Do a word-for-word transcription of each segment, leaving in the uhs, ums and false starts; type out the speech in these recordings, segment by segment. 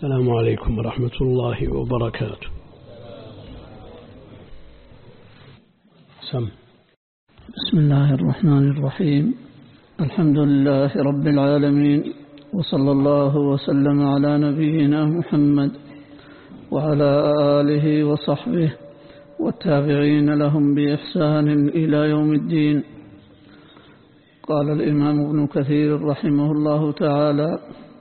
السلام عليكم ورحمة الله وبركاته. سم. بسم الله الرحمن الرحيم. الحمد لله رب العالمين، وصلى الله وسلم على نبينا محمد وعلى آله وصحبه والتابعين لهم بإحسان إلى يوم الدين. قال الإمام ابن كثير رحمه الله تعالى: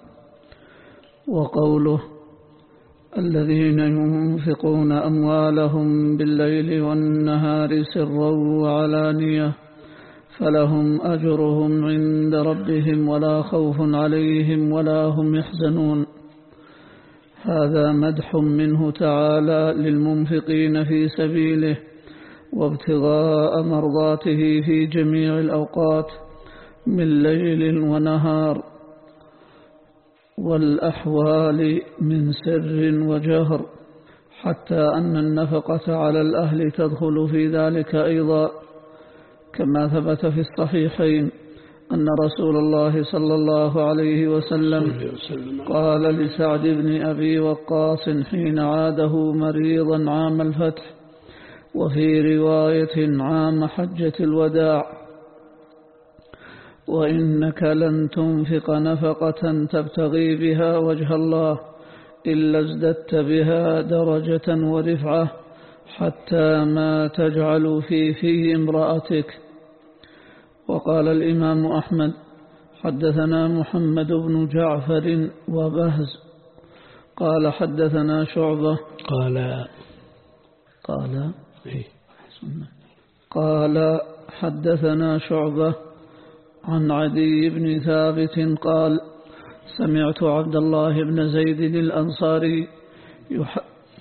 وقوله: الذين ينفقون أموالهم بالليل والنهار سرا وعلانية فلهم أجرهم عند ربهم ولا خوف عليهم ولا هم يحزنون. هذا مدح منه تعالى للمنفقين في سبيله وابتغاء مرضاته في جميع الأوقات من ليل ونهار والأحوال من سر وجهر، حتى أن النفقة على الأهل تدخل في ذلك أيضا، كما ثبت في الصحيحين أن رسول الله صلى الله عليه وسلم قال لسعد بن أبي وقاص حين عاده مريضا عام الفتح، وفي رواية عام حجة الوداع: وإنك لن تنفق نفقة تبتغي بها وجه الله إلا ازددت بها درجة ورفعة حتى ما تجعل في في امرأتك. وقال الإمام أحمد: حدثنا محمد بن جعفر وبهز قال حدثنا شعبة قال قال إيه؟ قال حدثنا شعبة عن عدي بن ثابت قال: سمعت عبد الله بن زيد الأنصاري يح...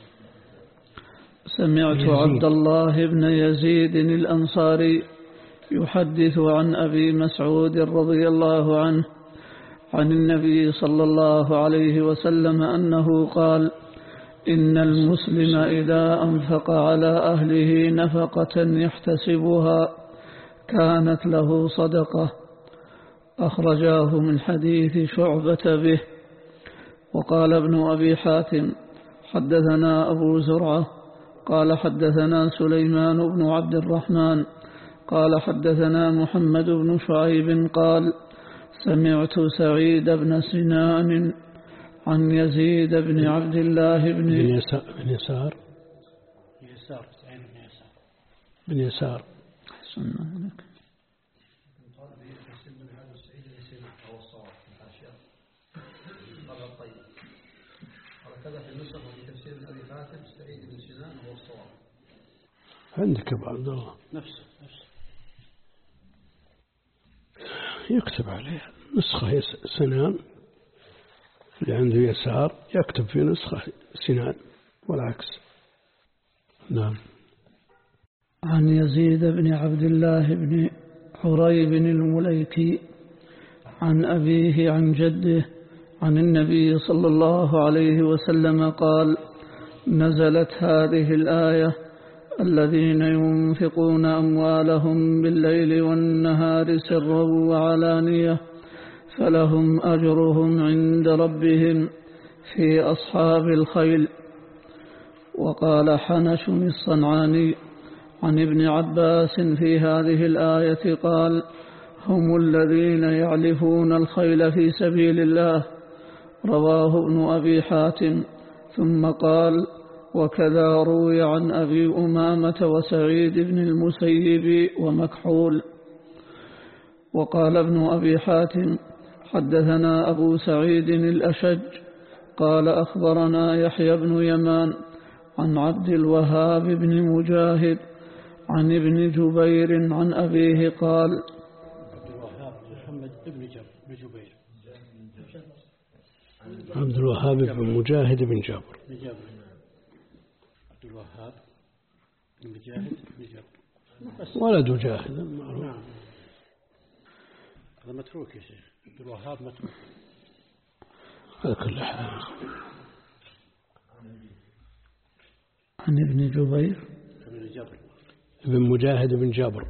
سمعت يزيد. عبد الله بن يزيد الأنصاري يحدث عن أبي مسعود رضي الله عنه عن النبي صلى الله عليه وسلم أنه قال: إن المسلم إذا أنفق على أهله نفقة يحتسبها كانت له صدقة. أخرجاه من حديث شعبة به. وقال ابن أبي حاتم: حدثنا أبو زرعة قال حدثنا سليمان بن عبد الرحمن قال حدثنا محمد بن شعيب قال: سمعت سعيد بن سنان عن يزيد بن عبد الله بن يسار بن يسار يسار سعيد بن يسار بن يسار حسنا هكذا في النسخ وفي تفسير أبي حاتم سعيد بن سنان هو الصواب. عندك أبو عبد الله نفسه نفسه يكتب عليه نسخة سنان، اللي عنده يسار يكتب في نسخة سنان والعكس. نعم. عن يزيد بن عبد الله بن حريب المليكي عن أبيه عن جده عن النبي صلى الله عليه وسلم قال: نزلت هذه الآية: الذين ينفقون أموالهم بالليل والنهار سرا وعلانية فلهم أجرهم عند ربهم في أصحاب الخيل. وقال حنش الصنعاني عن ابن عباس في هذه الآية قال: هم الذين يعلفون الخيل في سبيل الله. رواه ابن أبي حاتم. ثم قال: وكذا روي عن أبي أمامة وسعيد بن المسيب ومكحول. وقال ابن أبي حاتم: حدثنا أبو سعيد الأشج قال أخبرنا يحيى بن يمان عن عبد الوهاب بن مجاهد عن ابن جبير عن أبيه قال: عبد الوهاب محمد بن جبير عبد الوهاب بن مجاهد بن جابر عبد الوهاب بن مجاهد بن جابر ولد جاهد. نعم. هذا متروك يا شيخ، عبد الوهاب متروك على كل حال. عن ابن جبير بن جابر ابن مجاهد بن جابر.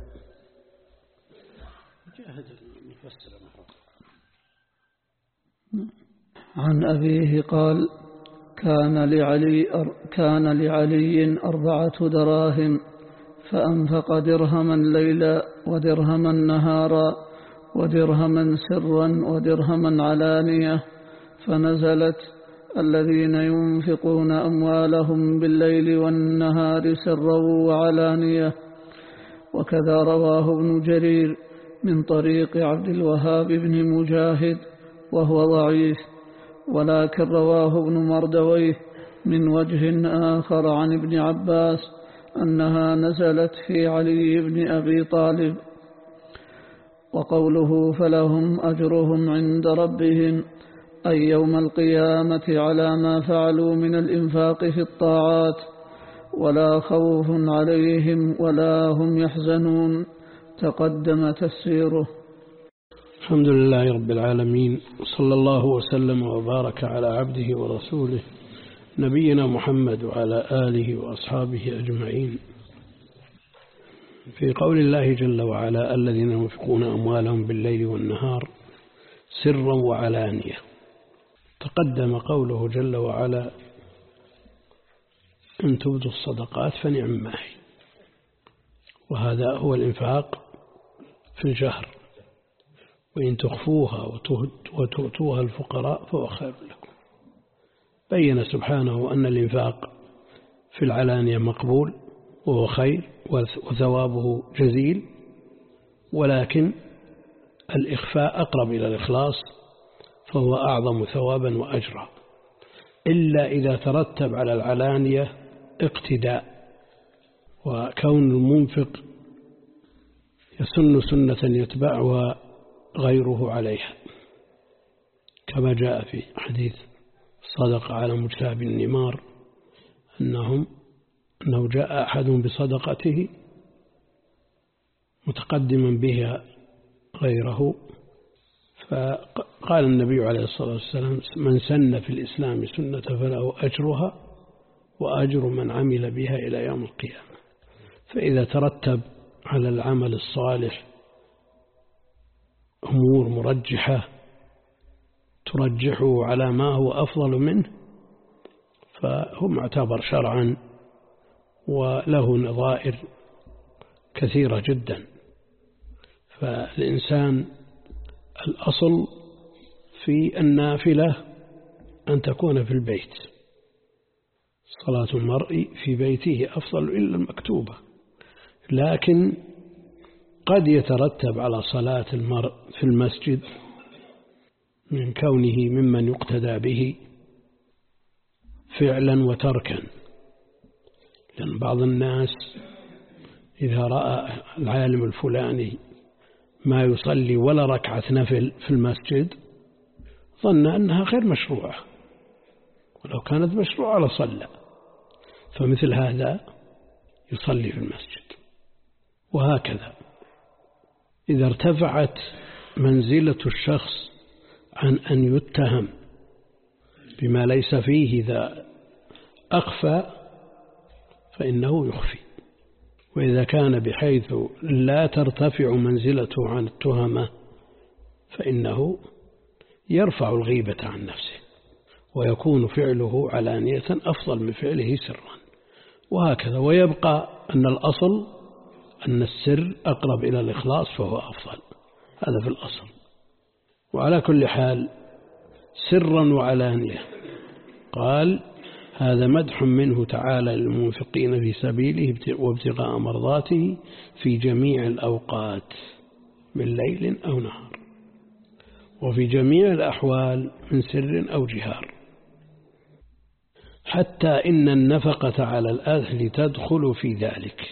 مجاهد مفسر معروف. عن أبيه قال: كان لعلي, كان لعلي أربعة دراهم فأنفق درهما ليلا ودرهما نهارا ودرهما سرا ودرهما علانية، فنزلت: الذين ينفقون أموالهم بالليل والنهار سرا وعلانية. وكذا رواه ابن جرير من طريق عبد الوهاب بن مجاهد وهو ضعيف، ولكن رواه ابن مردويه من وجه آخر عن ابن عباس أنها نزلت في علي بن أبي طالب. وقوله: فلهم أجرهم عند ربهم، أي يوم القيامة على ما فعلوا من الإنفاق في الطاعات، ولا خوف عليهم ولا هم يحزنون، تقدم تفسيره. الحمد لله رب العالمين، صلى الله وسلم وبارك على عبده ورسوله نبينا محمد وعلى آله وأصحابه أجمعين. في قول الله جل وعلا: الذين ينفقون أموالهم بالليل والنهار سرا وعلانية، تقدم قوله جل وعلا: إن تبدوا الصدقات فنعم ما هي، وهذا هو الإنفاق في الجهر، وإن تخفوها وتؤتوها الفقراء فهو خير لكم. بين سبحانه أن الإنفاق في العلانية مقبول وهو خير وثوابه جزيل، ولكن الإخفاء أقرب إلى الإخلاص فهو أعظم ثوابا وأجرا، إلا إذا ترتب على العلانية اقتداء، وكون المنفق يسن سنة يتبعها غيره عليها، كما جاء في حديث صدق على مجتاب النمار أنهم أنه جاء أحد بصدقته متقدما بها غيره، فقال النبي عليه الصلاة والسلام: من سن في الإسلام سنة فله أجرها وأجر من عمل بها إلى يوم القيامة. فإذا ترتب على العمل الصالح أمور مرجحة ترجحه على ما هو أفضل منه، فهو معتبر شرعا وله نظائر كثيرة جدا. فالإنسان الأصل في النافلة أن تكون في البيت، صلاة المرء في بيته أفضل إلا المكتوبة، لكن قد يترتب على صلاة المرء في المسجد من كونه ممن يقتدى به فعلا وتركا، لأن بعض الناس إذا رأى العالم الفلاني ما يصلي ولا ركعة نفل في المسجد ظن أنها غير مشروعة، ولو كانت مشروعة لصلى، فمثل هذا يصلي في المسجد. وهكذا إذا ارتفعت منزلة الشخص عن أن يتهم بما ليس فيه إذا أخفى فإنه يخفي، وإذا كان بحيث لا ترتفع منزلته عن التهمة فإنه يرفع الغيبة عن نفسه، ويكون فعله علانية أفضل من فعله سرا، وهكذا. ويبقى أن الأصل أن السر أقرب إلى الإخلاص فهو أفضل، هذا في الأصل. وعلى كل حال سرا وعلانية، قال: هذا مدح منه تعالى للمنفقين في سبيله وابتغاء مرضاته في جميع الأوقات من ليل أو نهار، وفي جميع الأحوال من سر أو جهار، حتى إن النفقة على الأهل تدخل في ذلك.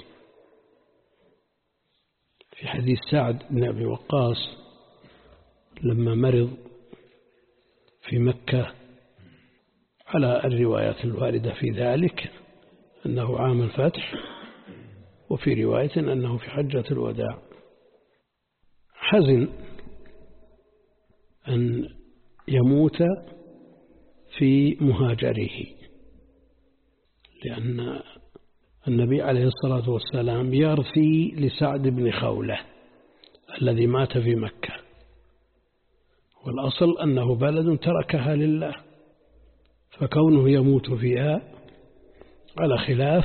في حديث سعد بن أبي وقاص لما مرض في مكة، على الروايات الواردة في ذلك أنه عام الفتح، وفي رواية أنه في حجة الوداع، حزن أن يموت في مهاجره، لأن النبي عليه الصلاة والسلام يرثي لسعد بن خولة الذي مات في مكة، والأصل أنه بلد تركها لله، فكونه يموت فيها على خلاف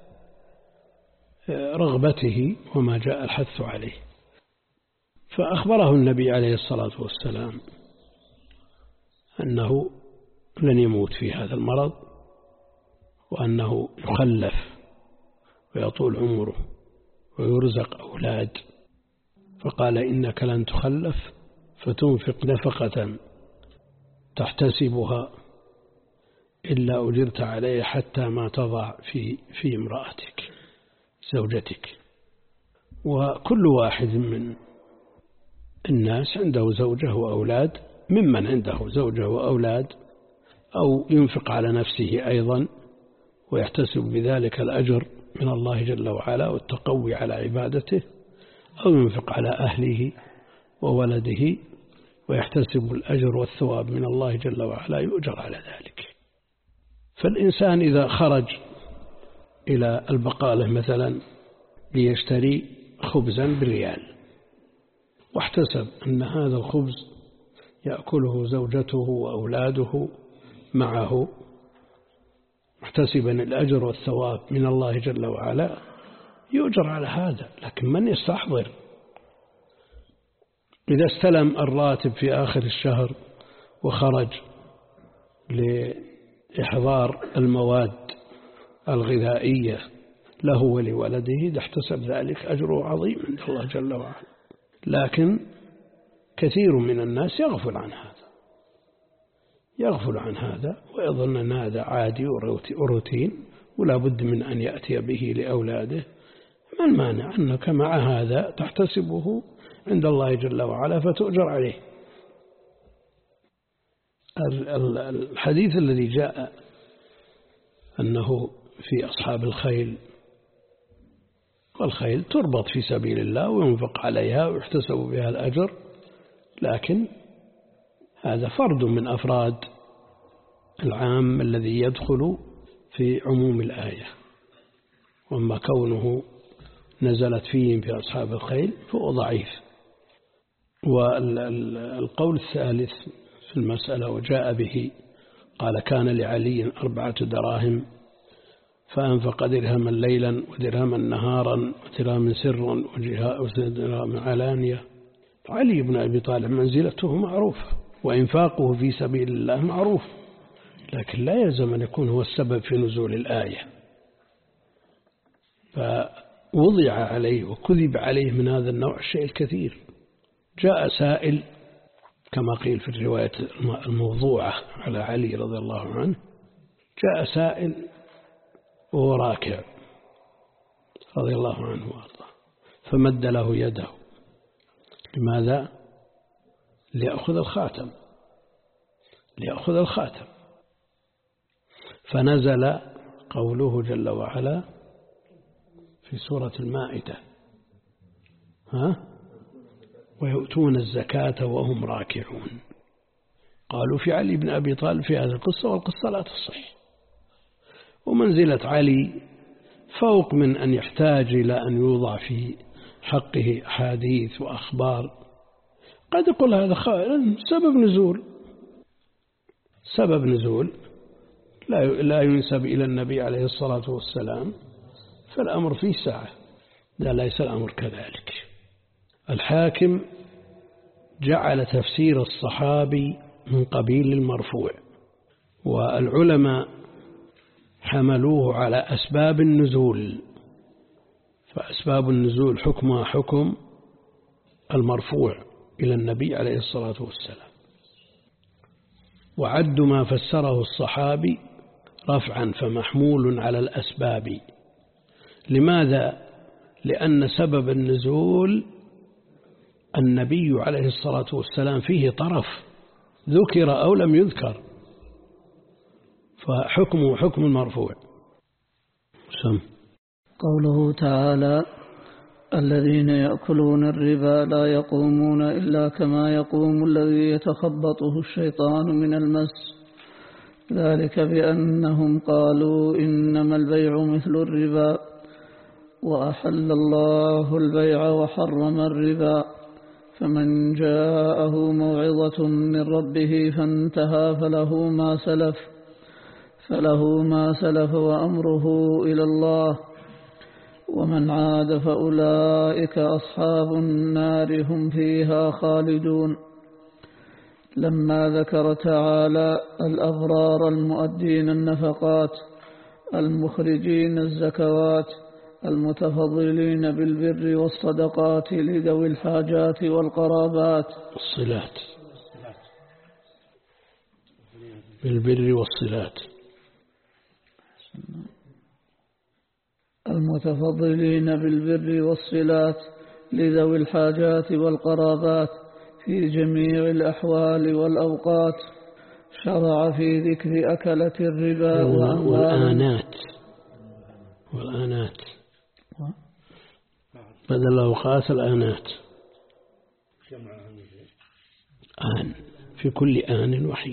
رغبته وما جاء الحث عليه. فأخبره النبي عليه الصلاة والسلام أنه لن يموت في هذا المرض، وأنه يخلف ويطول عمره ويرزق أولاد. فقال إنك لن تخلف فتنفق نفقة تحتسبها إلا أجرت عليه حتى ما تضع في في امرأتك زوجتك. وكل واحد من الناس عنده زوجة وأولاد، ممن عنده زوجة وأولاد أو ينفق على نفسه أيضا ويحتسب بذلك الأجر من الله جل وعلا والتقوي على عبادته، أو ينفق على أهله وولده ويحتسب الأجر والثواب من الله جل وعلا، يؤجر على ذلك. فالإنسان إذا خرج إلى البقالة مثلا ليشتري خبزا بريال، واحتسب أن هذا الخبز يأكله زوجته وأولاده معه، محتسبا الأجر والثواب من الله جل وعلا، يؤجر على هذا. لكن من يستحضر إذا استلم الراتب في آخر الشهر وخرج لإحضار المواد الغذائية له ولولده، احتسب ذلك أجره عظيم عند الله جل وعلا. لكن كثير من الناس يغفل عن هذا يغفل عن هذا ويظن أن هذا عادي وروتين ولا بد من أن يأتي به لأولاده. ما المانع أنك مع هذا تحتسبه عند الله جل وعلا فتؤجر عليه. الحديث الذي جاء أنه في أصحاب الخيل، والخيل تربط في سبيل الله وينفق عليها ويحتسب بها الأجر، لكن هذا فرد من أفراد العام الذي يدخل في عموم الآية. وما كونه نزلت فيهم في أصحاب الخيل فهو ضعيف. والقول الثالث في المسألة وجاء به قال كان لعلي أربعة دراهم فأنفق درهما ليلا ودرهما نهارا ودرهما سرا ودرهما علانية. علي بن أبي طالب منزلته معروفة وإنفاقه في سبيل الله معروف، لكن لا يلزم أن يكون هو السبب في نزول الآية. فوضع عليه وكذب عليه من هذا النوع الشيء الكثير. جاء سائل كما قيل في الرواية الموضوعة على علي رضي الله عنه، جاء سائل وهو راكع رضي الله عنه وارضاه، فمد له يده. لماذا؟ ليأخذ الخاتم ليأخذ الخاتم فنزل قوله جل وعلا في سورة المائدة: ها ويؤتون الزكاة وهم راكعون. قالوا في علي بن أبي طالب في هذه القصة، والقصة لا تصح. ومنزلة علي فوق من أن يحتاج إلى أن يوضع في حقه أحاديث وأخبار. قد يقول هذا سبب نزول سبب نزول لا لا ينسب إلى النبي عليه الصلاة والسلام، فالأمر فيه ساعة. لا ليس الأمر كذلك. الحاكم جعل تفسير الصحابي من قبيل المرفوع، والعلماء حملوه على أسباب النزول، فأسباب النزول حكمها حكم المرفوع إلى النبي عليه الصلاة والسلام. وعد ما فسره الصحابي رفعا فمحمول على الأسباب. لماذا؟ لأن سبب النزول النبي عليه الصلاة والسلام فيه طرف ذكر أو لم يذكر، فحكمه حكم المرفوع. سم. قوله تعالى: الذين يأكلون الربا لا يقومون إلا كما يقوم الذي يتخبطه الشيطان من المس، ذلك بأنهم قالوا إنما البيع مثل الربا وأحل الله البيع وحرم الربا، فمن جاءه موعظة من ربه فانتهى فله ما سلف فله ما سلف وأمره إلى الله، ومن عاد فأولئك أصحاب النار هم فيها خالدون. لما ذكر تعالى الأبرار المؤدين النفقات المخرجين الزكوات المتفضلين بالبر والصدقات لذوي الحاجات والقرابات الصلات بالبر والصلات المتفضلين بالبر والصلات لذوي الحاجات والقرابات في جميع الأحوال والأوقات، شرع في ذكر أكلة الربا والآنات والآنات بدل الأوقات الآنات آن في كل آن وحين.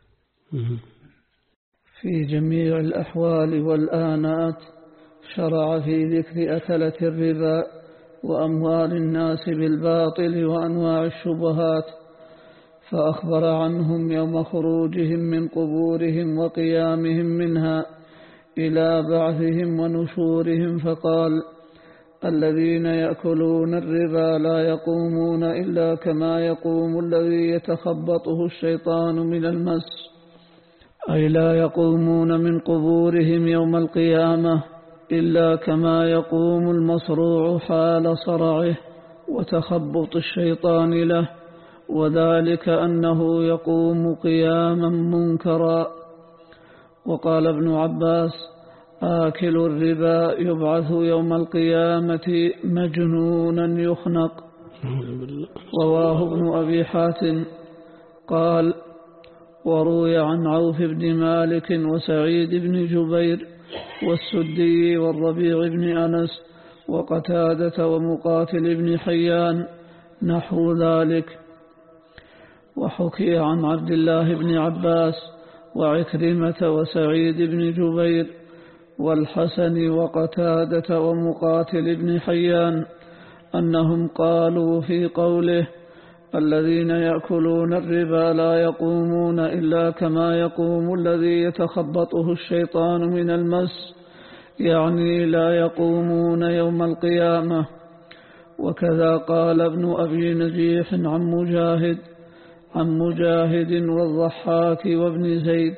في جميع الأحوال والآنات شرع في ذكر أكلة الربا وأموال الناس بالباطل وأنواع الشبهات، فأخبر عنهم يوم خروجهم من قبورهم وقيامهم منها إلى بعثهم ونشورهم، فقال: الذين يأكلون الربا لا يقومون إلا كما يقوم الذي يتخبطه الشيطان من المس، أي لا يقومون من قبورهم يوم القيامة إلا كما يقوم المصروع حال صرعه وتخبط الشيطان له، وذلك أنه يقوم قياما منكرا. وقال ابن عباس: آكل الربا يبعث يوم القيامة مجنونا يخنق. رواه ابن أبي حاتم. قال: وروي عن عوف بن مالك وسعيد بن جبير والسدي والربيع بن أنس وقتادة ومقاتل بن حيان نحو ذلك. وحكي عن عبد الله بن عباس وعكرمة وسعيد بن جبير والحسن وقتادة ومقاتل بن حيان أنهم قالوا في قوله: الذين يأكلون الربا لا يقومون إلا كما يقوم الذي يتخبطه الشيطان من المس، يعني لا يقومون يوم القيامة. وكذا قال ابن أبي نجيح عن مجاهد عن مجاهد والضحاك وابن زيد.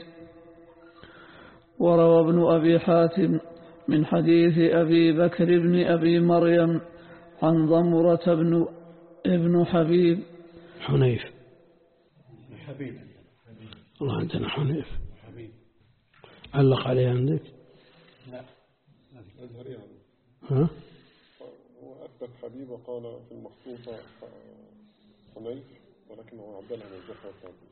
وروى ابن أبي حاتم من حديث أبي بكر بن أبي مريم عن ضمرة بن ابن حبيب حنيف حبيب الله عندنا حنيف حبيب علق عليه عندك؟ لا الأزهري عنه. ها؟ وأثبت حبيب وقال في المخطوطة حنيف، ولكنه عدلها من الزهرة الثاني.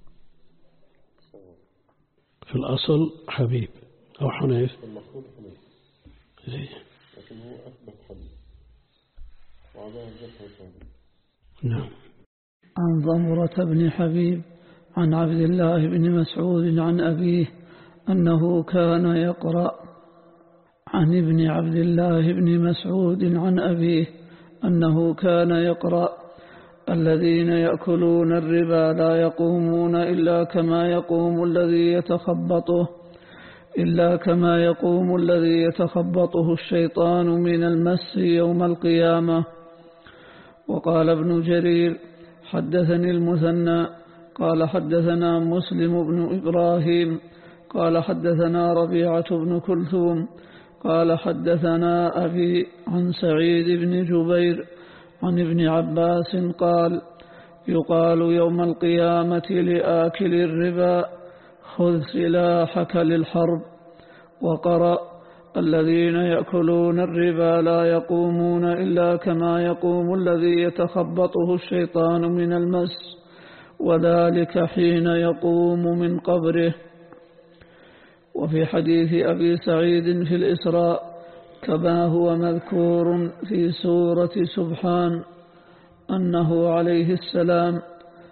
في الأصل حبيب أو حنيف، في المخطوطة حنيف، إيه. لكن هو أثبت حبيب وعدلها الزهرة الثاني. نعم. عن ضمرة بن حبيب عن عبد الله بن مسعود عن أبيه أنه كان يقرأ عن ابن عبد الله بن مسعود عن أبيه أنه كان يقرأ: الذين يأكلون الربا لا يقومون إلا كما يقوم الذي يتخبطه إلا كما يقوم الذي يتخبطه الشيطان من المس يوم القيامة. وقال ابن جرير: حدثني المثنى قال حدثنا مسلم بن إبراهيم قال حدثنا ربيعة بن كلثوم قال حدثنا أبي عن سعيد بن جبير عن ابن عباس قال: يقال يوم القيامة لآكل الربا: خذ سلاحك للحرب. وقرأ: الذين يأكلون الربا لا يقومون إلا كما يقوم الذي يتخبطه الشيطان من المس، وذلك حين يقوم من قبره. وفي حديث أبي سعيد في الإسراء كما هو مذكور في سورة سبحان أنه عليه السلام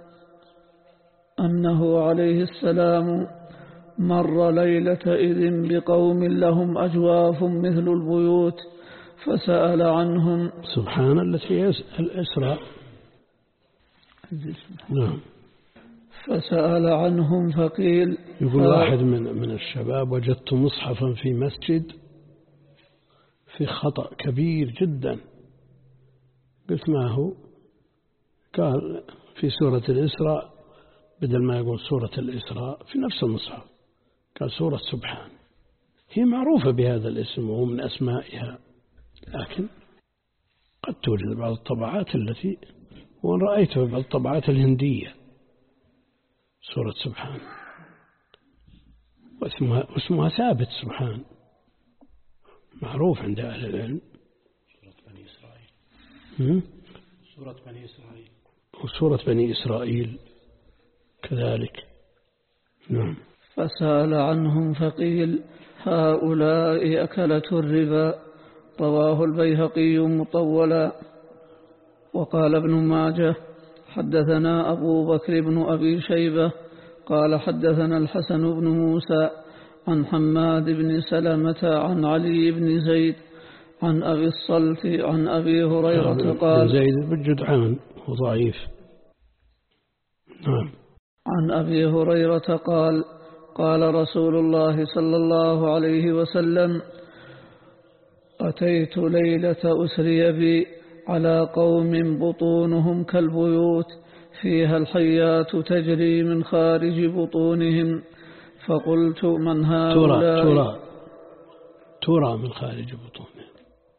أنه عليه السلام مر ليلة إذ بقوم لهم أجواف مثل البيوت فسأل عنهم. سبحان التي الإسراء. نعم. فسأل عنهم فقيل. يقول واحد من من الشباب: وجدت مصحفا في مسجد في خطأ كبير جدا. قلت: ما هو؟ قال: في سورة الإسراء بدل ما يقول سورة الإسراء في نفس المصحف قال سورة سبحان. هي معروفة بهذا الاسم وهو من أسمائها، لكن قد توجد بعض الطبعات التي، وأن رأيتها بعض الطبعات الهندية سورة سبحان، واسمها, واسمها ثابت سبحان، معروف عند أهل العلم. سورة بني إسرائيل سورة بني إسرائيل وسورة بني إسرائيل كذلك. نعم. فسأل عنهم فقيل: هؤلاء أكلة الربا. رواه البيهقي مطولا. وقال ابن ماجه: حدثنا أبو بكر بن أبي شيبة قال حدثنا الحسن بن موسى عن حماد بن سلمة عن علي بن زيد عن أبي الصلت عن أبي هريرة قال: زيد بن جدعان وضعيف. نعم. عن أبي هريرة قال: قال رسول الله صلى الله عليه وسلم: أتيت ليلة أسري بي على قوم بطونهم كالبيوت فيها الحيات تجري من خارج بطونهم، فقلت: من هؤلاء؟ ترى ترى ترى من خارج بطونهم،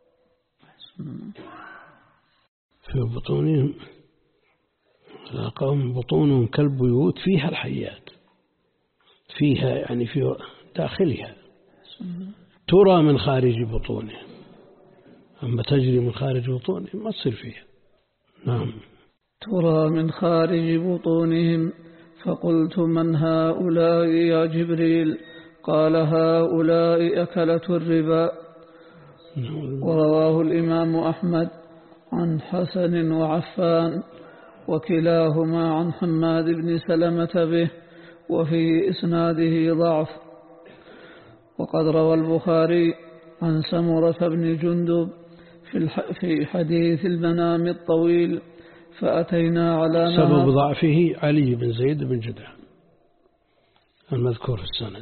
في بطونهم على قوم بطونهم كالبيوت فيها الحيات، فيها يعني في داخلها، ترى من خارج بطونهم، أما تجري من خارج بطونهم ما تصير فيها. نعم. ترى من خارج بطونهم، فقلت: من هؤلاء يا جبريل؟ قال: هؤلاء أكلة الربا. ورواه الإمام أحمد عن حسن وعفان وكلاهما عن حماد بن سلمة به، وفي إسناده ضعف. وقد روى البخاري عن سمرة بن جندب في حديث المنام الطويل: فأتينا على نهر. سبب ضعفه علي بن زيد بن جدعان المذكور في السند.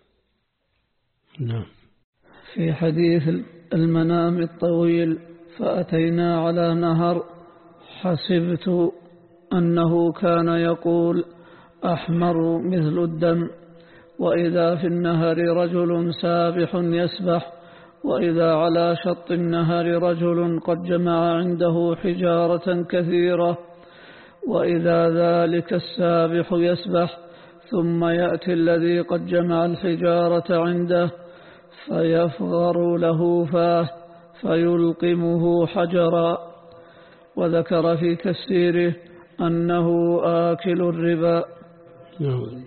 نعم. في حديث المنام الطويل: فأتينا على نهر حسبت أنه كان يقول: أحمر مثل الدم، وإذا في النهر رجل سابح يسبح، وإذا على شط النهر رجل قد جمع عنده حجارة كثيرة، وإذا ذلك السابح يسبح، ثم يأتي الذي قد جمع الحجارة عنده فيفغر له فاه فيلقمه حجرا. وذكر في تفسيره أنه آكل الربا. نعم.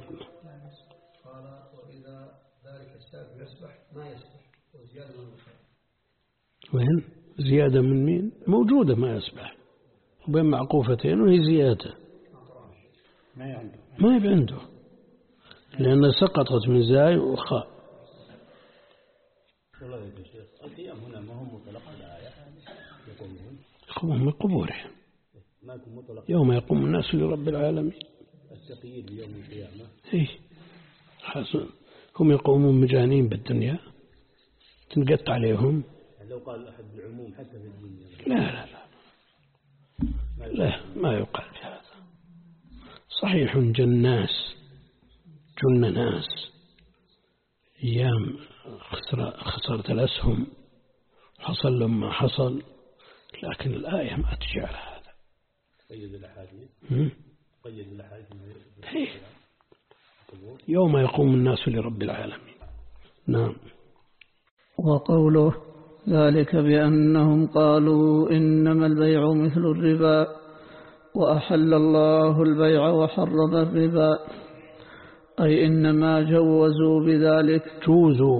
وين زيادة من مين؟ موجودة ما يسبح وبين معقوفتين، وهي زيادة ما عنده ما يبقى عنده، لأن سقطت من زاي وخاء. والله يا شيخ القيام هنا ما هم مطلق الآية، يقومون يقومون من قبورهم ما يكون مطلق يوم يقوم الناس لرب العالمين. التقييد بيوم القيامة. إيه حسن، هم يقومون مجانين بالدنيا تنقطع عليهم. لو قال أحد بالعموم حتى في الدنيا. لا لا لا لا ما يقال بهذا. صحيح جناس جن ناس أيام خسر خسرت الأسهم، حصل لما حصل، لكن الآية ما تجي على هذا. قيد الأحاديث قيد الأحاديث يوم يقوم الناس لرب العالمين. نعم. وقوله: ذلك بأنهم قالوا إنما البيع مثل الربا وأحل الله البيع وحرم الربا، أي إنما جوزوا بذلك جوزوا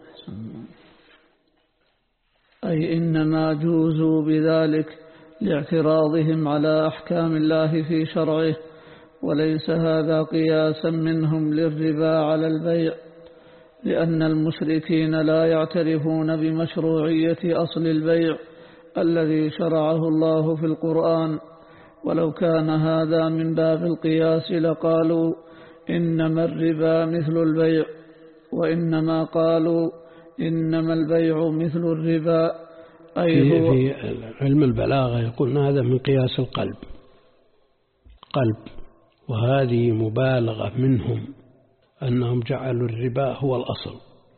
أي إنما جوزوا بذلك لاعتراضهم على أحكام الله في شرعه، وليس هذا قياسا منهم للربا على البيع، لأن المشركين لا يعترفون بمشروعية أصل البيع الذي شرعه الله في القرآن، ولو كان هذا من باب القياس لقالوا إنما الربا مثل البيع، وإنما قالوا إنما البيع مثل الربا أي في, هو في علم البلاغة يقولون هذا من قياس القلب قلب، وهذه مبالغة منهم أنهم جعلوا الربا هو الأصل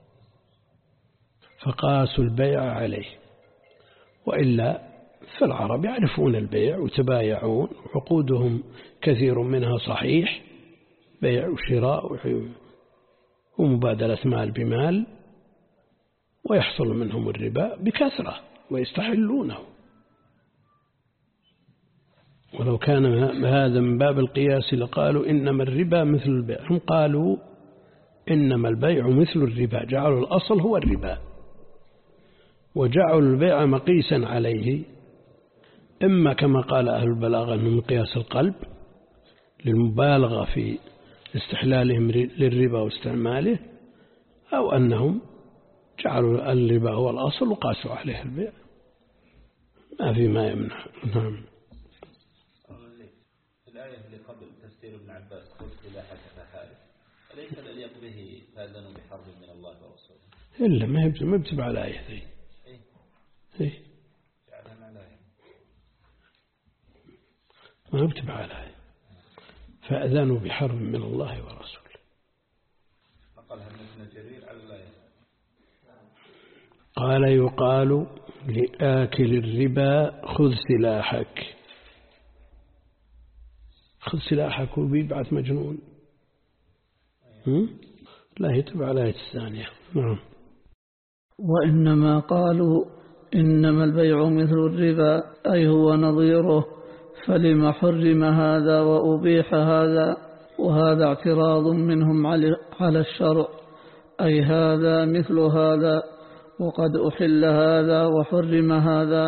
فقاسوا البيع عليه، وإلا فالعرب يعرفون البيع وتبايعون، عقودهم كثير منها صحيح، بيع وشراء ومبادلة مال بمال، ويحصل منهم الربا بكثرة ويستحلونه. ولو كان هذا من باب القياس لقالوا إنما الربا مثل البيع، هم قالوا إنما البيع مثل الربا، جعلوا الأصل هو الربا وجعلوا البيع مقيسا عليه، إما كما قال أهل البلاغة أنه من قياس القلب للمبالغة في استحلالهم للربا واستعماله، أو أنهم جعلوا الربا هو الأصل وقاسوا عليه البيع، ما في ما يمنع. نعم. الآية اللي قبل تفسير ابن عباس خذ سلاحك فحارب، أليس الذي به فأذنوا بحرب من الله ورسوله؟ إلا ما يبتبع ما يبتبع الآية ذي. إيه. إيه. جعلها الآية. ما يبتبع الآية. فأذنوا بحرب من الله ورسوله. نقلها ابن جرير على الآية. قال يقال لآكل الربا خذ سلاحك، خذ سلاحك وبيبعث مجنون. لا يتبع الآية الثانية. نعم. وإنما قالوا إنما البيع مثل الربا أي هو نظيره، فلما حرم هذا وأبيح هذا، وهذا اعتراض منهم على الشرع، أي هذا مثل هذا وقد أحل هذا وحرم هذا.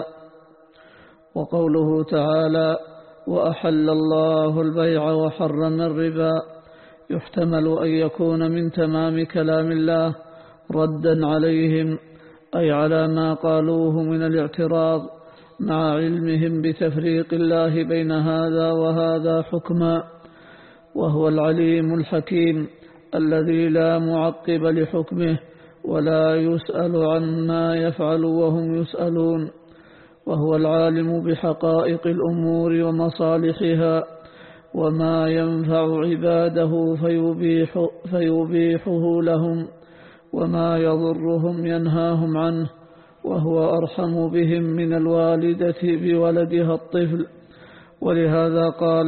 وقوله تعالى وأحل الله البيع وحرم الربا يحتمل أن يكون من تمام كلام الله ردا عليهم، أي على ما قالوه من الاعتراض، مع علمهم بتفريق الله بين هذا وهذا حكما، وهو العليم الحكيم الذي لا معقب لحكمه ولا يسأل عما يفعل وهم يسألون، وهو العالم بحقائق الأمور ومصالحها وما ينفع عباده فيبيح فيبيحه لهم، وما يضرهم ينهاهم عنه، وهو أرحم بهم من الوالدة بولدها الطفل. ولهذا قال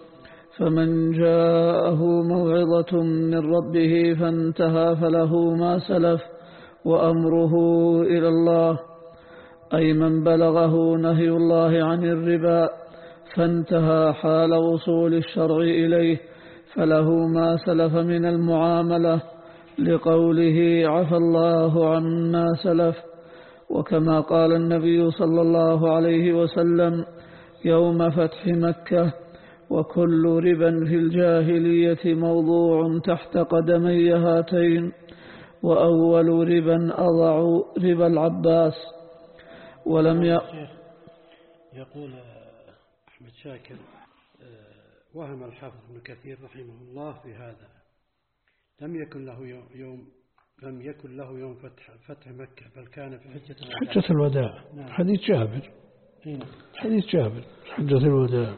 فمن جاءه موعظة من ربه فانتهى فله ما سلف وأمره إلى الله، أي من بلغه نهي الله عن الربا فانتهى حال وصول الشرع إليه فله ما سلف من المعاملة، لقوله عفى الله عما سلف. وكما قال النبي صلى الله عليه وسلم يوم فتح مكة وكل ربا في الجاهلية موضوع تحت قدمي هاتين، وأول ربا أضع ربا العباس. ولم ي... يقول أحمد شاكر وهم الحافظ ابن كثير رحمه الله في هذا، لم يكن له يوم لم يكن له يوم فتح فتح مكة، بل كان في حجة الوداع. حجة الوداع. نعم. حديث جابر. نعم. حديث جابر حجة الوداع.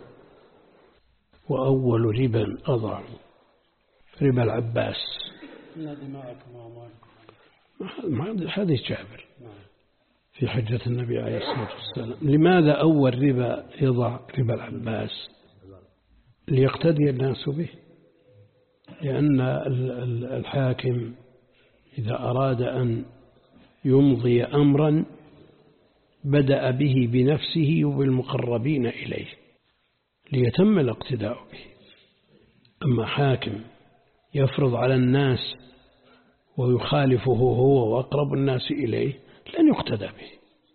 وأول ربا أضع ربا العباس. إن دماءكم وأموالكم. حديث جابر. نعم. في حجة النبي عليه الصلاة والسلام. لماذا أول ربا يضع ربا العباس؟ ليقتدي الناس به، لأن الحاكم إذا أراد أن يمضي أمرا بدأ به بنفسه وبالمقربين إليه ليتم الاقتداء به. أما حاكم يفرض على الناس ويخالفه هو وأقرب الناس إليه لن يقتدى به.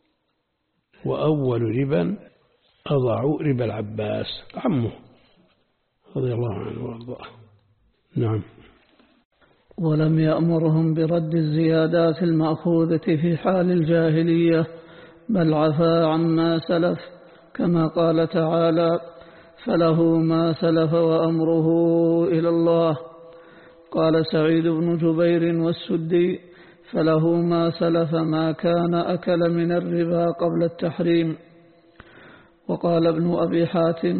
وأول ربا أضع ربا العباس عمه رضي الله عنه وارضاه. نعم. ولم يأمرهم برد الزيادات المأخوذة في حال الجاهلية، بل عفا عما سلف، كما قال تعالى فله ما سلف وأمره إلى الله. قال سعيد بن جبير والسدي: فله ما سلف ما كان أكل من الربا قبل التحريم. وقال ابن أبي حاتم: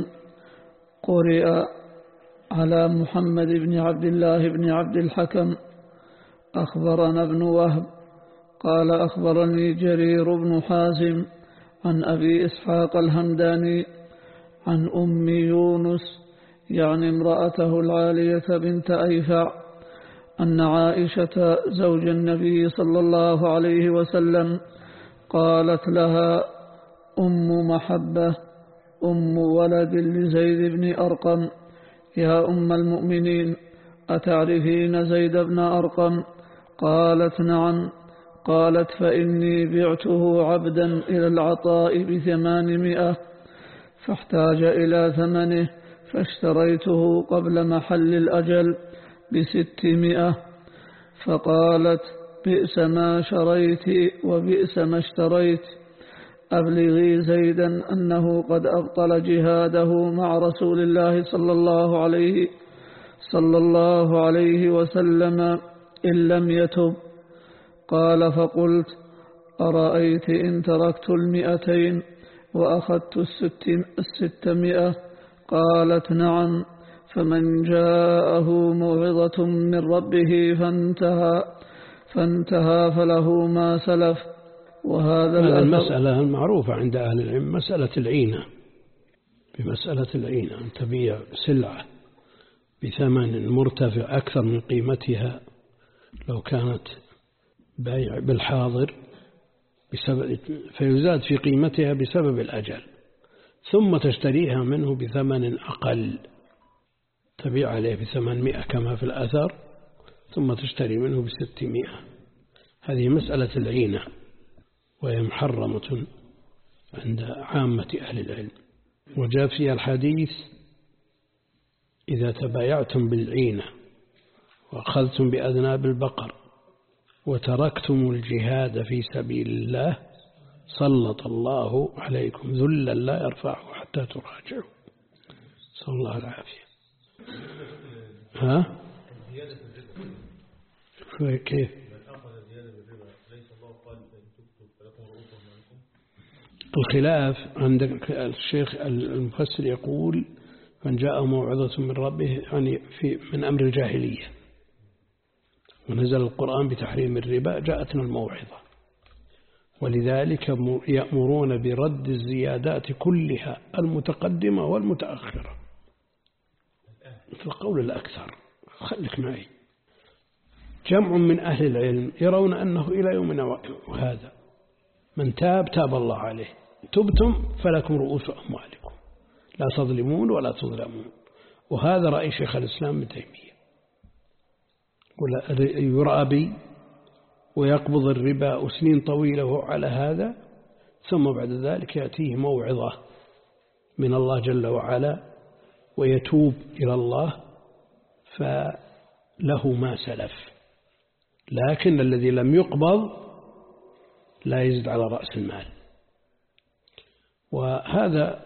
قرئ على محمد بن عبد الله بن عبد الحكم أخبرنا ابن وهب قال أخبرني جرير بن حازم عن أبي إسحاق الهمداني عن أم يونس يعني امرأته العالية بنت أيفع أن عائشة زوج النبي صلى الله عليه وسلم قالت لها أم محبة أم ولد لزيد بن أرقم: يا أم المؤمنين، أتعرفين زيد بن أرقم؟ قالت: نعم. قالت: فإني بعته عبدا إلى العطاء بثمانمائة، فاحتاج إلى ثمنه فاشتريته قبل محل الأجل بستمائة. فقالت: بئس ما شريت وبئس ما اشتريت، أبلغي زيدا أنه قد أبطل جهاده مع رسول الله صلى الله عليه صلى الله عليه وسلم إن لم يتب. قال: فقلت: أرأيت إن تركت المئتين وأخذت الستمائة؟ قالت: نعم. فمن جاءه موعظة من ربه فانتهى فانتهى فله ما سلف. وهذا المسألة المعروفة عند أهل العلم مسألة العينة، بمسألة العينة أن تبيع سلعة بثمن مرتفع أكثر من قيمتها لو كانت بيع بالحاضر بسبب فيزاد في قيمتها بسبب الأجل، ثم تشتريها منه بثمن أقل، تبيع عليه بثمانمائة كما في الأثر، ثم تشتري منه بستمائة. هذه مسألة العينة، وهي محرمة عند عامة أهل العلم. وجاء في الحديث: إذا تبايعتم بالعينة وأخذتم بأذناب البقر وتركتم الجهاد في سبيل الله سلط الله عليكم ذلا لا يرفعه حتى تراجعوا. صلى الله العافية. ها؟ كيف؟ الخلاف عند الشيخ المفسر يقول: من جاء موعظة من ربه، يعني في من أمر الجاهلية، ونزل القرآن بتحريم الربا، جاءتنا الموعظة، ولذلك يأمرون برد الزيادات كلها المتقدمة والمتأخرة في القول الأكثر. خليك معي. جمع من أهل العلم يرون أنه إلى يومنا هذا من تاب تاب الله عليه، تبتم فلكم رؤوس أموالكم لا تظلمون ولا تظلمون. وهذا رأي شيخ الإسلام ابن تيمية، يرابي ويقبض الربا سنين طويلة على هذا، ثم بعد ذلك يأتيه موعظة من الله جل وعلا ويتوب إلى الله فله ما سلف، لكن الذي لم يقبض لا يزد على رأس المال. وهذا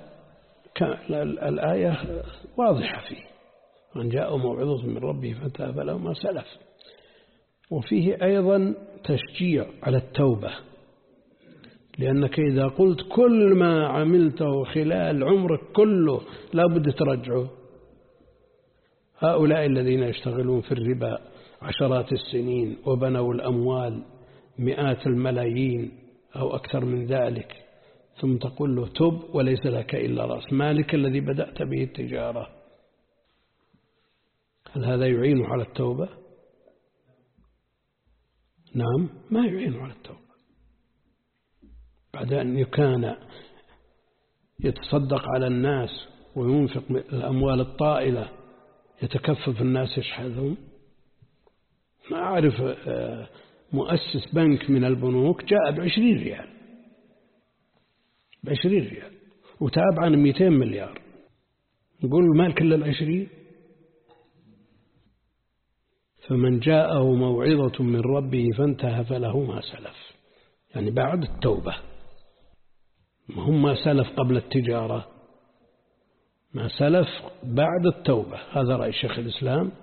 الآية واضحة فيه: من جاء موعظة من ربه فانتهى فله ما سلف. وفيه أيضا تشجيع على التوبة، لأنك إذا قلت كل ما عملته خلال عمرك كله لا بد ترجعه، هؤلاء الذين يشتغلون في الربا عشرات السنين وبنوا الأموال مئات الملايين أو أكثر من ذلك، ثم تقول له تب وليس لك إلا رأس مالك الذي بدأت به التجارة، هل هذا يعين على التوبة؟ نعم، ما يعين على التوبة. بعد أن كان يتصدق على الناس وينفق الأموال الطائلة يتكفف الناس يشحذهم. ما أعرف مؤسس بنك من البنوك جاء بعشرين ريال بعشرين ريال وتاب عن مئتين مليار، نقول المال كل العشرين. فمن جاءه موعظة من ربه فانتهى فله ما سلف، يعني بعد التوبة، هم ما سلف قبل التجارة ما سلف بعد التوبة. هذا رأي شيخ الإسلام،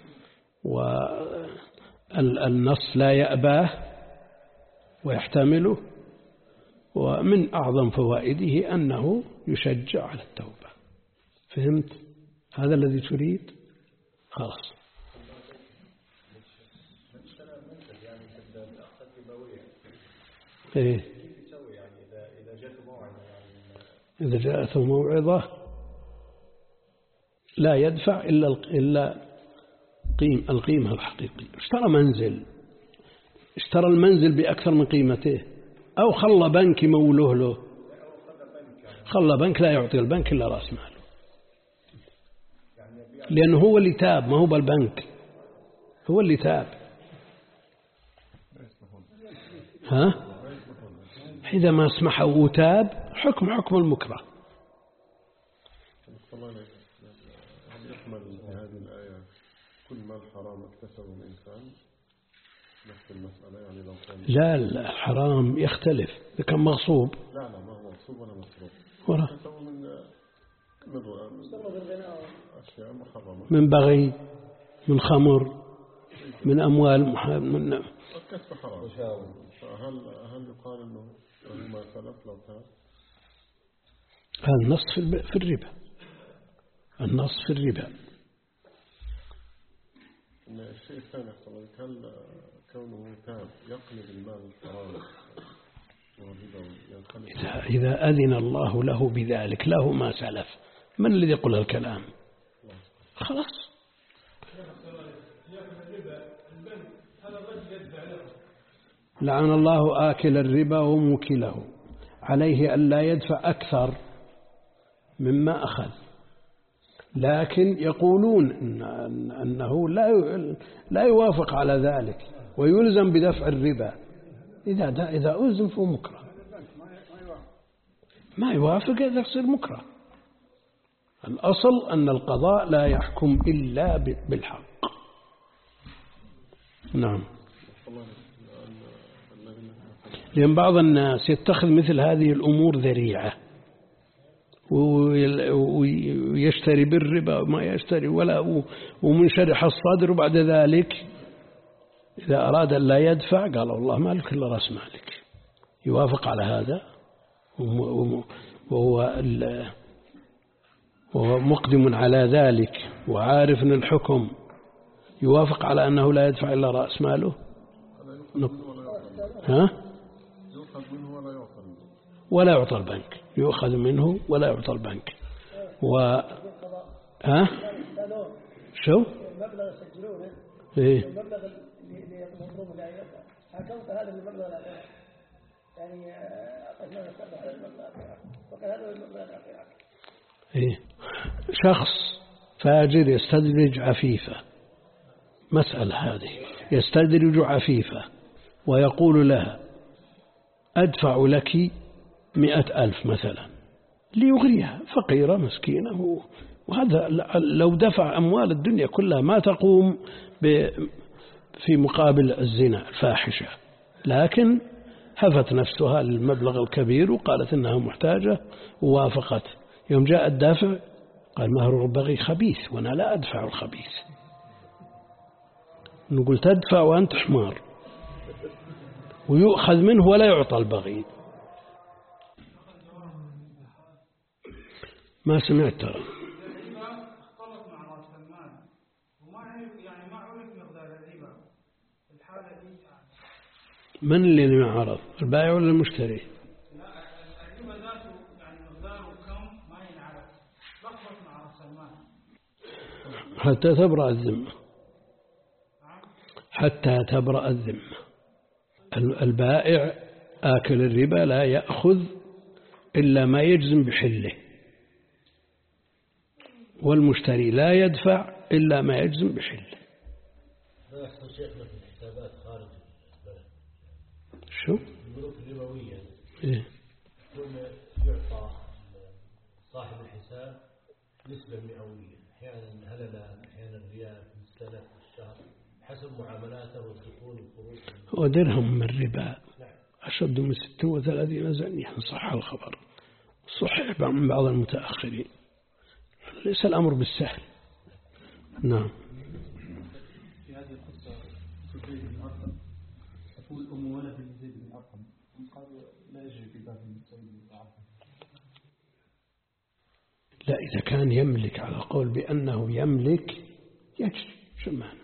والنص لا يأباه ويحتمله، ومن أعظم فوائده أنه يشجع على التوبة. فهمت؟ هذا الذي تريد؟ خلاص. إيه؟ إذا جاءته موعظة لا يدفع إلا إلا قيم القيمة الحقيقية. اشترى منزل، اشترى المنزل بأكثر من قيمته، أو خلى بنك يموله له، خلى بنك لا يعطي البنك إلا رأس ماله، لأنه هو اللي تاب، ما هو بالبنك، هو اللي تاب. ها؟ إذا ما اسمح وتاب حكم حكم المكره. هل يحمل هذه الآية كل مال حرام اكتسبه الإنسان؟ نفس المسألة يعني لو كان لا لا حرام يختلف. إذا كان مغصوب لا لا ما هو مغصوب ولا مسروق، ورا اكتسبه من من أشياء محرمة، من بغي، من خمر، من أموال من الكسب حرام. فهل هل يقال إنه ما سلف لو كان؟ هذا النص في الربا، النص في الربا. الشيء الثاني هل كونه تاب يقلب المال الحرام إذا, إذا أذن الله له بذلك له ما سلف، من الذي يقول الكلام؟ خلاص. لعن الله آكل الربا وموكله، عليه أن لا يدفع أكثر مما أخذ، لكن يقولون إن أنه لا لا يوافق على ذلك ويلزم بدفع الربا. إذا إذا ألزم فهو مكره، ما يوافق إذا يصير مكره. الأصل أن القضاء لا يحكم إلا بالحق. نعم. لأن بعض الناس يتخذ مثل هذه الأمور ذريعة ويشتري بالربا وما يشتري ولا ومنشرح الصدر، وبعد ذلك إذا أراد أن لا يدفع قال الله مالك إلا رأس مالك. يوافق على هذا وهو وهو مقدم على ذلك وعارف أن الحكم يوافق على أنه لا يدفع إلا رأس ماله. ها؟ ولا يعطى البنك، يؤخذ منه ولا يعطى البنك. و ها شو المبلغ يسجلونه ايه المبلغ اللي مضروب لا يدفع، حكمت هذا المبلغ لا يدفع، يعني أقسم يصبح على المبلغ وقال هذا المبلغ لا يدفع. ايه شخص فاجر يستدرج عفيفة، مسألة هذه، يستدرج عفيفة ويقول لها أدفع لك مئة ألف مثلا ليغريها، فقيرة مسكينة، وهذا لو دفع أموال الدنيا كلها ما تقوم في مقابل الزنا الفاحشة، لكن هفت نفسها للمبلغ الكبير وقالت إنها محتاجة ووافقت. يوم جاء الدافع قال مهر البغي خبيث وأنا لا أدفع الخبيث. نقول تدفع وأنت حمار، ويؤخذ منه ولا يعطى البغي. ما سمعت ترى. من اللي ما عرف، البائع ولا المشتري؟ حتى تبرأ الذمة، حتى تبرأ الذمة. البائع آكل الربا لا يأخذ إلا ما يجزم بحله، والمشتري لا يدفع إلا ما يجزم بحله. ما يحصل شيخنا في الحسابات خارج البلد؟ شو؟ البنوك الربوية إيه؟ يكون يعطى صاحب الحساب نسبة مئوية، أحيانا هللات، أحيانا ريال في السنة في الشهر، حسب معاملاته والدخول والخروج. ودرهم من الربا أشد من ستة وثلاثين زنية، صح الخبر، صحيح من بعض المتأخرين. ليس الأمر بالسهل. نعم. في هذه القصة زيد بن أرقم تقول أم ولد زيد بن أرقم قالوا لا يجري في باب زيد بن أرقم. لا، إذا كان يملك على قول بأنه يملك يجري، شو المعنى؟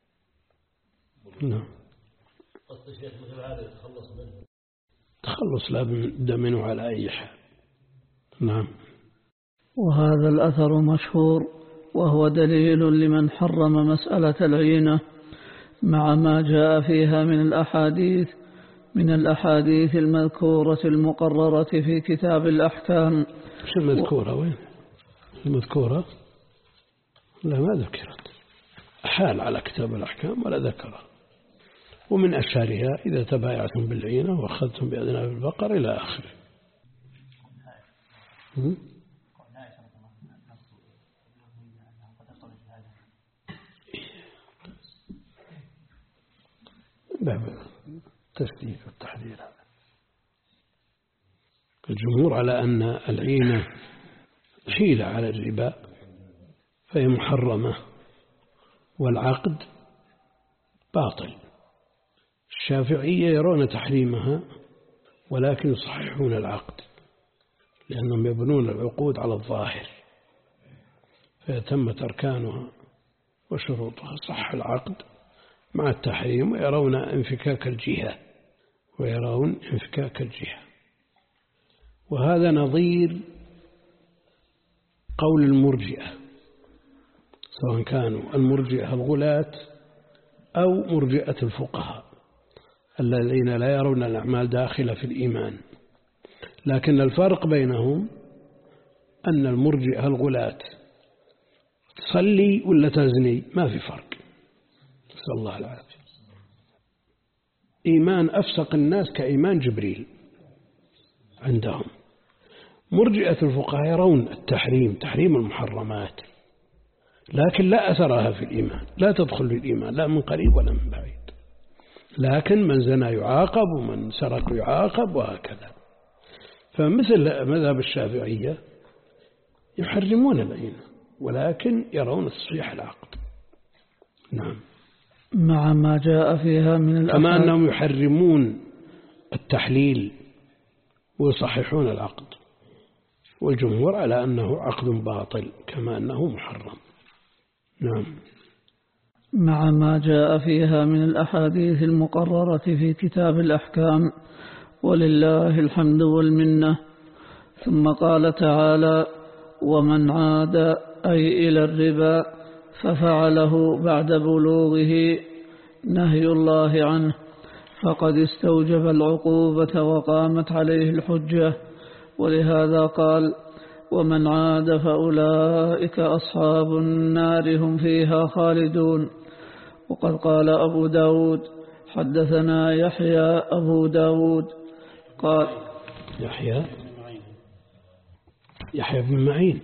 نعم. قصد الشيخ مثل هذا يتخلص منه، تخلص لا بد منه على أي حال. نعم. وهذا الأثر مشهور، وهو دليل لمن حرم مسألة العينة مع ما جاء فيها من الأحاديث من الأحاديث المذكورة المقررة في كتاب الأحكام. شو المذكورة؟ وين المذكورة؟ لا، ما ذكرت، أحال على كتاب الأحكام ولا ذكرها. ومن أشهرها إذا تبايعتم بالعينة وأخذتم بأذناب البقر إلى آخره. باب التشديد والتحذير. الجمهور على أن العينة حيلة على الربا فهي محرمة والعقد باطل. الشافعية يرون تحريمها ولكن يصححون العقد لأنهم يبنون العقود على الظاهر، فيتمت أركانها وشروطها صح العقد مع التحريم، ويرون انفكاك الجهة ويرون انفكاك الجهة. وهذا نظير قول المرجئة، سواء كانوا المرجئة الغلاة أو مرجئة الفقهاء الذين لا يرون الأعمال داخلة في الإيمان. لكن الفرق بينهم أن المرجئة الغلاة تصلي ولا تزني ما في فرق، نسأل الله العافية. إيمان أفسق الناس كإيمان جبريل عندهم. مرجئة الفقهاء يرون التحريم تحريم المحرمات لكن لا أثرها في الإيمان، لا تدخل في الإيمان لا من قريب ولا من بعيد. لكن من زنى يعاقب ومن سرق يعاقب وهكذا. فمثل مذهب الشافعية يحرمون العينة ولكن يرون تصحيح العقد. نعم. مع ما جاء فيها من الأحاديث كما أنهم يحرمون التحليل ويصححون العقد، والجمهور على أنه عقد باطل كما أنه محرم. نعم. مع ما جاء فيها من الأحاديث المقررة في كتاب الأحكام، ولله الحمد والمنة. ثم قال تعالى: ومن عاد أي إلى الربا ففعله بعد بلوغه نهي الله عنه فقد استوجب العقوبة وقامت عليه الحجة. ولهذا قال: ومن عاد فأولئك أصحاب النار هم فيها خالدون. وقد قال أبو داود حدثنا يحيى أبو داود قال يحيى يحيى بن معين.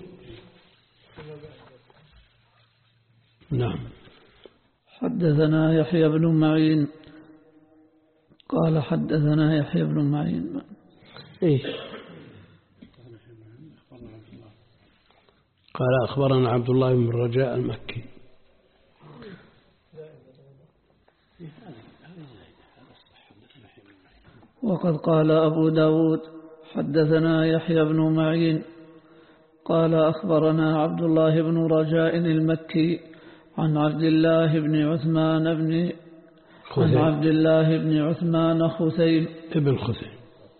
نعم. حدثنا يحيى بن معين قال حدثنا يحيى بن معين إيه؟ قال أخبرنا عبد الله بن الرجاء المكي. وقد قال أبو داود حدثنا يحيى بن معين قال أخبرنا عبد الله بن رجاء المكي عن عبد الله بن عثمان بن عن عبد الله بن عثمان خثيم ابن خثيم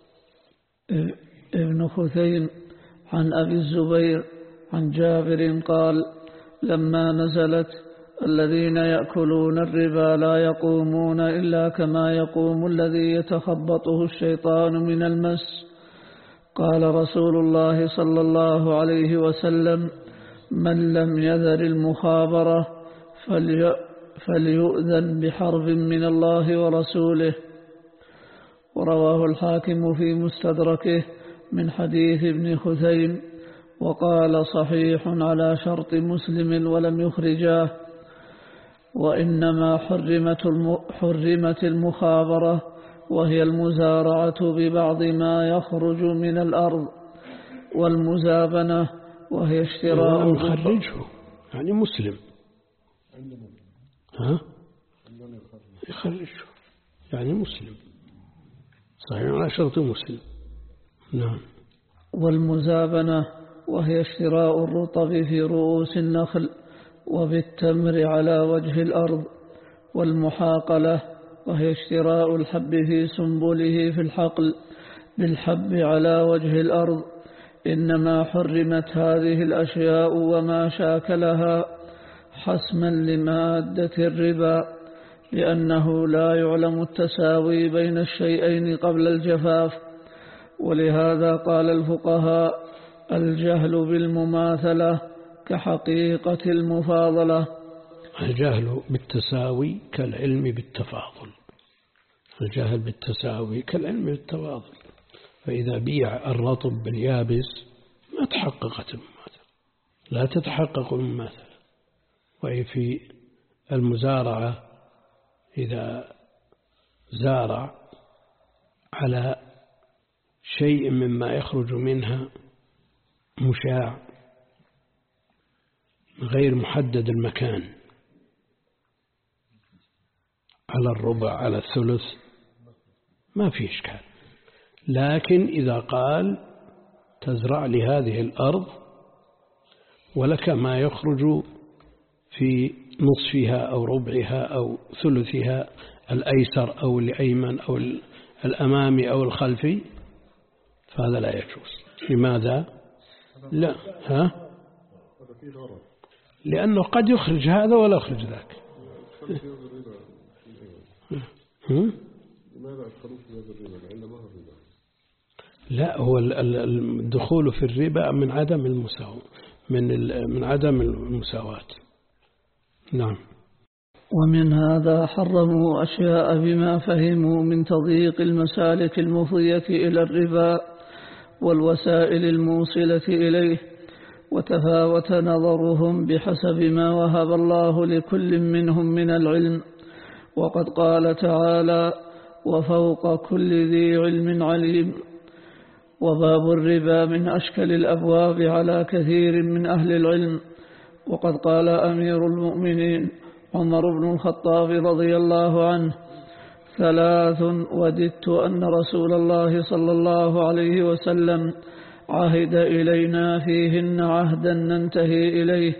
ابن خثيم عن أبي الزبير عن جابر قال: لما نزلت الذين يأكلون الربا لا يقومون إلا كما يقوم الذي يتخبطه الشيطان من المس، قال رسول الله صلى الله عليه وسلم: من لم يذر المخابرة فلي فليؤذن بحرب من الله ورسوله. ورواه الحاكم في مستدركه من حديث ابن خثيم وقال: صحيح على شرط مسلم ولم يخرجاه. وإنما حرمت حرمت المخابرة وهي المزارعة ببعض ما يخرج من الأرض، والمزابنة وهي اشتراء لم يخرجه يعني مسلم، ها يخرجه يعني مسلم صحيح على شرط مسلم. نعم. والمزابنة وهي اشتراء الرطب في رؤوس النخل وبالتمر على وجه الأرض. والمحاقلة وهي اشتراء الحب في سنبله في الحقل بالحب على وجه الأرض. إنما حرمت هذه الأشياء وما شاكلها حسما لمادة الربا، لأنه لا يعلم التساوي بين الشيئين قبل الجفاف. ولهذا قال الفقهاء: الجهل بالمماثلة كحقيقة المفاضلة. الجهل بالتساوي كالعلم بالتفاضل. الجهل بالتساوي كالعلم بالتفاضل. فإذا بيع الرطب باليابس ما تحققت المماثلة، لا تتحقق المماثلة. وهي في المزارعة إذا زارع على شيء مما يخرج منها مشاع غير محدد المكان، على الربع على الثلث ما في إشكال. لكن إذا قال تزرع لهذه الأرض ولك ما يخرج في نصفها أو ربعها أو ثلثها الأيسر أو الأيمن أو الأمامي أو الخلفي، فهذا لا يجوز. لماذا؟ لا ها؟ لأنه قد يخرج هذا ولا يخرج ذاك. لا، هو الدخول في الربا من عدم المساواة، من من عدم المساواة. نعم. ومن هذا حرموا أشياء بما فهموا من تضييق المسالك المفضية إلى الربا والوسائل الموصلة إليه، وتفاوت نظرهم بحسب ما وهب الله لكل منهم من العلم. وقد قال تعالى: وفوق كل ذي علم عليم. وباب الربا من أشكل الأبواب على كثير من أهل العلم. وقد قال أمير المؤمنين عمر بن الخطاب رضي الله عنه: ثلاث وددت أن رسول الله صلى الله عليه وسلم عهد إلينا فيهن عهدا ننتهي إليه: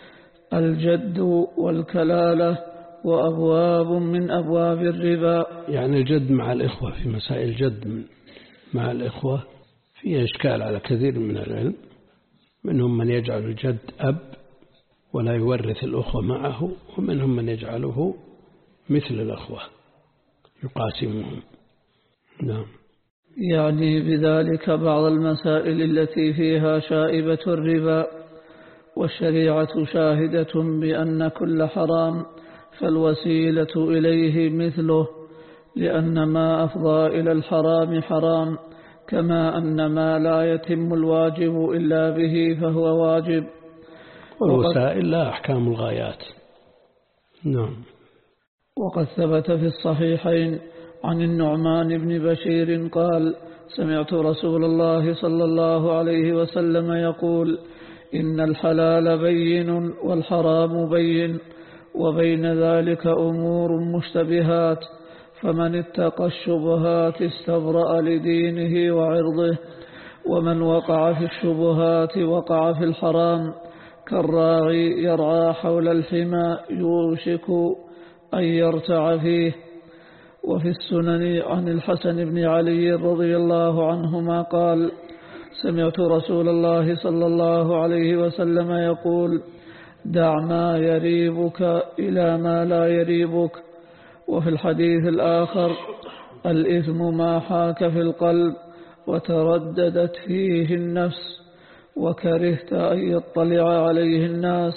الجد والكلالة وأبواب من أبواب الربا. يعني الجد مع الإخوة، في مسائل الجد مع الإخوة فيها إشكال على كثير من العلم، منهم من يجعل الجد أب ولا يورث الأخوة معه، ومنهم من يجعله مثل الأخوة يقاسمهم. نعم. يعني بذلك بعض المسائل التي فيها شائبة الربا. والشريعة شاهدة بأن كل حرام فالوسيلة إليه مثله، لأن ما أفضى إلى الحرام حرام، كما أن ما لا يتم الواجب إلا به فهو واجب. والوسائل لا أحكام الغايات. نعم. وقد ثبت في الصحيحين عن النعمان بن بشير قال: سمعت رسول الله صلى الله عليه وسلم يقول: إن الحلال بين والحرام بين، وبين ذلك أمور مشتبهات، فمن اتقى الشبهات استبرأ لدينه وعرضه، ومن وقع في الشبهات وقع في الحرام، كالراعي يرعى حول الحمى يوشك أن يرتع فيه. وفي السنن عن الحسن بن علي رضي الله عنهما قال: سمعت رسول الله صلى الله عليه وسلم يقول: دع ما يريبك إلى ما لا يريبك. وفي الحديث الآخر: الإثم ما حاك في القلب وترددت فيه النفس وكرهت أن يطلع عليه الناس.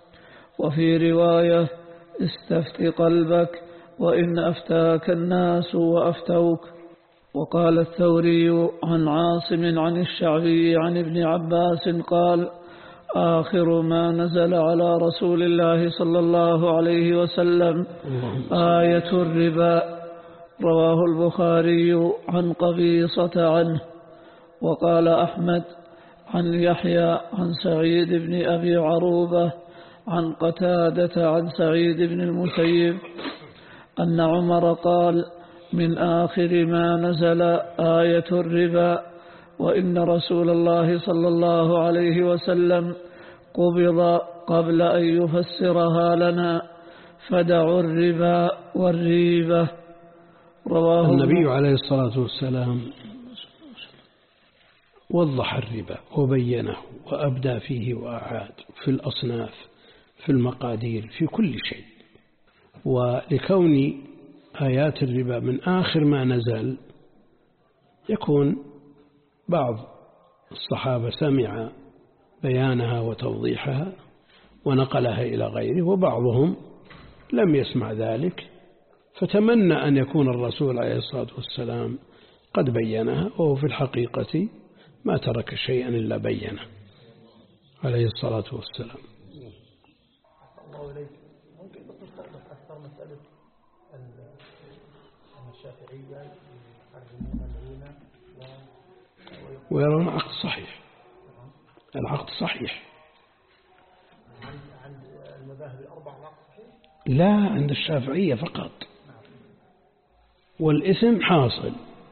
وفي رواية: استفت قلبك وإن أفتاك الناس وأفتوك. وقال الثوري عن عاصم عن الشعبي عن ابن عباس قال: آخر ما نزل على رسول الله صلى الله عليه وسلم آية الربا. رواه البخاري عن قبيصة عنه. وقال أحمد: عن يحيى عن سعيد بن أبي عروبة عن قتادة عن سعيد بن المسيب أن عمر قال من آخر ما نزل آية الربا وإن رسول الله صلى الله عليه وسلم قبض قبل أن يفسرها لنا فدعوا الربا والريبة. رواه النبي عليه الصلاة والسلام وضح الربا وبينه وأبدى فيه وأعاد في الأصناف في المقادير في كل شيء. ولكون آيات الربا من آخر ما نزل يكون بعض الصحابة سمع بيانها وتوضيحها ونقلها إلى غيره، وبعضهم لم يسمع ذلك فتمنى أن يكون الرسول عليه الصلاة والسلام قد بينها، وهو في الحقيقة ما ترك شيئا إلا بينه عليه الصلاة والسلام. الله إليك ممكن أكثر مسألة أن الشافعية يحرمون الغنى ويرون العقد صحيح، العقد صحيح. عند المذاهب الأربع العقد صحيح؟ لا، عند الشافعية فقط، والإثم حاصل.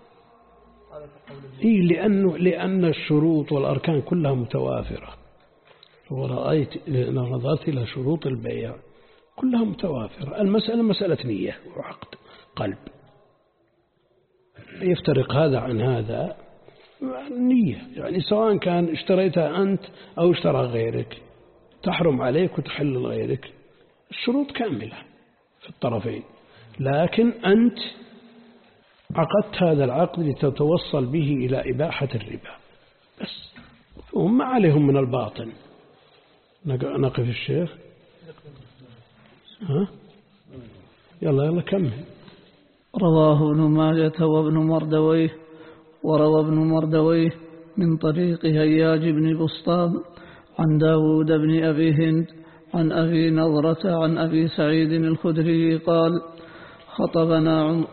إيه لأنه لأن الشروط والأركان كلها متوافرة. ورأيت نظرت إلى شروط البيع كلها متوافرة. المسألة مسألة نية وعقد قلب، يفترق هذا عن هذا نية، يعني سواء كان اشتريتها أنت أو اشترى غيرك تحرم عليك وتحل لغيرك، الشروط كاملة في الطرفين، لكن أنت عقدت هذا العقد لتتوصل به إلى إباحة الربا بس، هم ما عليهم من الباطن. نقف الشيخ، ها يلا يلا كمل. رواه ابن ماجة وابن مردويه، وروى ابن مردويه من طريق هياج بن بسطام عن داود بن أبي هند عن أبي نضرة عن أبي سعيد الخدري قال خطبنا عمر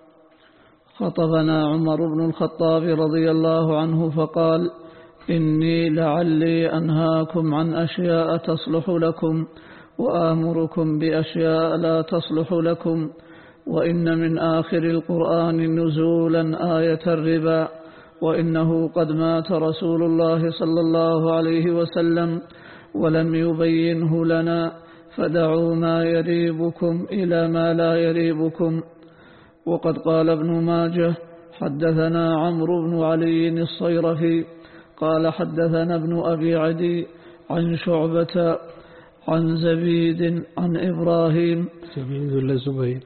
خطبنا عمر بن الخطاب رضي الله عنه فقال إني لعلي أنهاكم عن أشياء تصلح لكم وآمركم بأشياء لا تصلح لكم، وإن من آخر القرآن نزولا آية الربا، وإنه قد مات رسول الله صلى الله عليه وسلم ولم يبينه لنا، فدعوا ما يريبكم إلى ما لا يريبكم. وقد قال ابن ماجه حدثنا عمرو بن علي الصيرفي قال حدثنا ابن أبي عدي عن شعبة عن زبيد عن إبراهيم زبيد ولا زبيد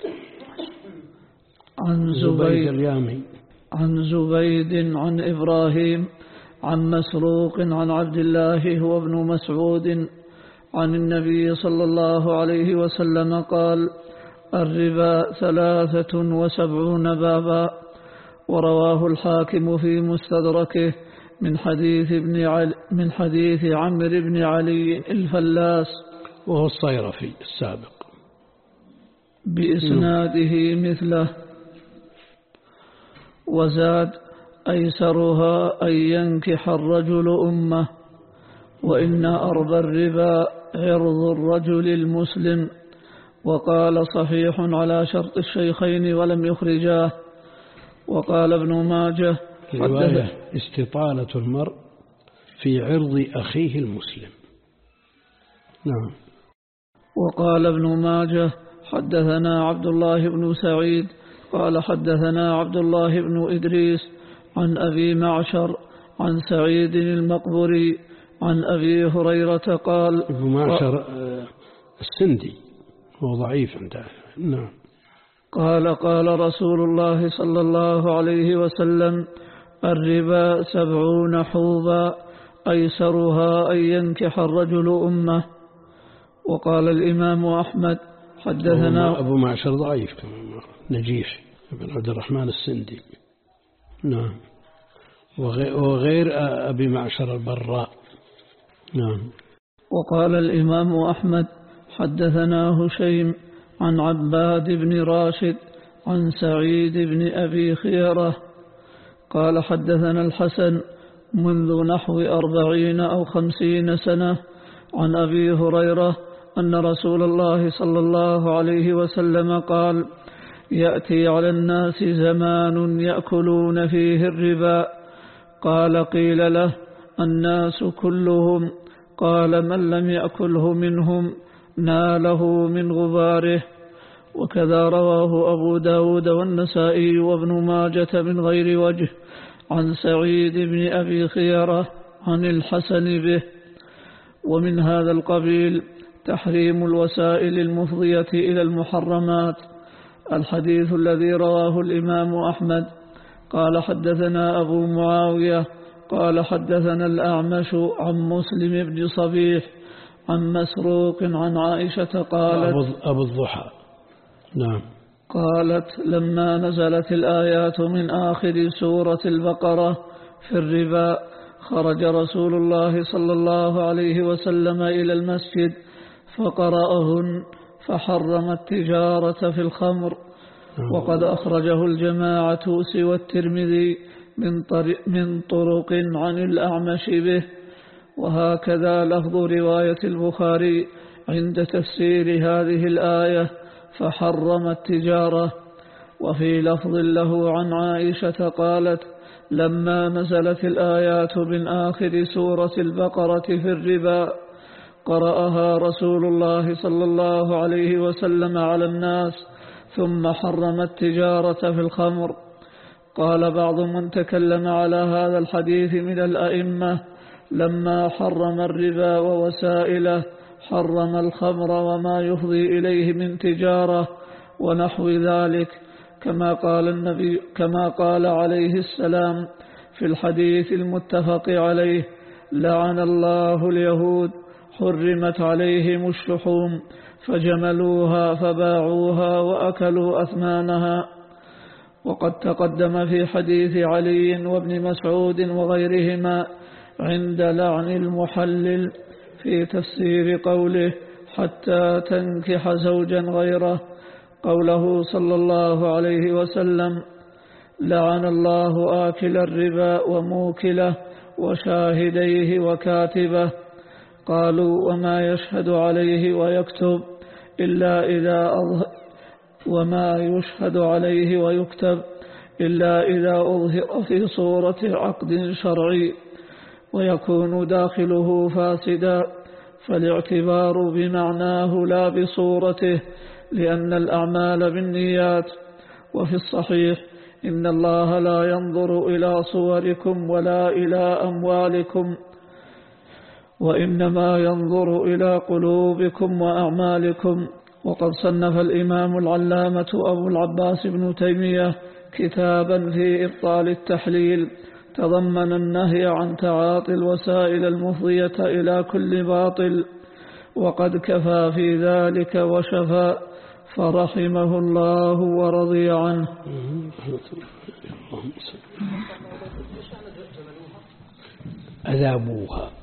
عن زبيد اليامي عن زبيد عن إبراهيم عن مسروق عن عبد الله هو ابن مسعود عن النبي صلى الله عليه وسلم قال الربا ثلاثة وسبعون بابا. ورواه الحاكم في مستدركه من حديث ابن علي من حديث عمرو بن علي الفلاس وهو الصيرفي السابق بإسناده مثله. وزاد أيسرها أن ينكح الرجل أمه، وإن أربى الربا عرض الرجل المسلم. وقال صحيح على شرط الشيخين ولم يخرجاه. وقال ابن ماجه رواية استطالة المرء في عرض أخيه المسلم. نعم. وقال ابن ماجه حدثنا عبد الله بن سعيد قال حدثنا عبد الله بن إدريس عن أبي معشر عن سعيد المقبري عن أبي هريرة قال أبو معشر السندي هو ضعيف عنده. نعم. قال قال رسول الله صلى الله عليه وسلم الربا سبعون حوبا أيسرها أن ينكح الرجل أمه. وقال الإمام أحمد حدثنا أبو معشر ضعيف كمان نجيح بن عبد الرحمن السندي. نعم. وغير أبي معشر البراء. نعم. وقال الإمام أحمد حدثنا هشيم عن عباد بن راشد عن سعيد بن أبي خيرة قال حدثنا الحسن منذ نحو أربعين أو خمسين سنة عن أبي هريرة أن رسول الله صلى الله عليه وسلم قال: يأتي على الناس زمان يأكلون فيه الربا. قال: قيل له: الناس كلهم؟ قال: من لم يأكله منهم ناله من غباره. وكذا رواه أبو داود والنسائي وابن ماجة من غير وجه عن سعيد بن أبي خيرة عن الحسن به. ومن هذا القبيل تحريم الوسائل المفضية إلى المحرمات، الحديث الذي رواه الإمام أحمد قال: حدثنا أبو معاوية قال: حدثنا الأعمش عن مسلم بن صبيح عن مسروق عن عائشة قالت: أبو الضحى. نعم. قالت: لما نزلت الآيات من آخر سورة البقرة في الربا خرج رسول الله صلى الله عليه وسلم إلى المسجد فقرأهن فحرم التجارة في الخمر. وقد أخرجه الجماعة سوى الترمذي من, من طرق عن الأعمش به. وهكذا لفظ رواية البخاري عند تفسير هذه الآية فحرم التجارة. وفي لفظ له عن عائشة قالت: لما نزلت الآيات من آخر سورة البقرة في الربا قرأها رسول الله صلى الله عليه وسلم على الناس ثم حرم التجارة في الخمر. قال بعض من تكلم على هذا الحديث من الأئمة: لما حرم الربا ووسائله حرم الخمر وما يفضي إليه من تجارة ونحو ذلك، كما قال النبي كما قال عليه السلام في الحديث المتفق عليه: لعن الله اليهود حرمت عليهم الشحوم فجملوها فباعوها وأكلوا أثمانها. وقد تقدم في حديث علي وابن مسعود وغيرهما عند لعن المحلل في تفسير قوله: حتى تنكح زوجا غيره، قوله صلى الله عليه وسلم: لعن الله آكل الربا وموكله وشاهديه وكاتبه. قالوا: وما يشهد عليه ويكتب إلا إذا أظهر وما يشهد عليه ويكتب إلا إذا أظهر في صورة عقد شرعي ويكون داخله فاسدا، فالاعتبار بمعناه لا بصورته، لأن الأعمال بالنيات. وفي الصحيح: إن الله لا ينظر إلى صوركم ولا إلى أموالكم وإنما ينظر إلى قلوبكم وأعمالكم. وقد صنف الإمام العلامة أبو العباس بن تيمية كتابا في إبطال التحليل تضمن النهي عن تعاطي الوسائل المفضية إلى كل باطل، وقد كفى في ذلك وشفى، فرحمه الله ورضي عنه. أذابوها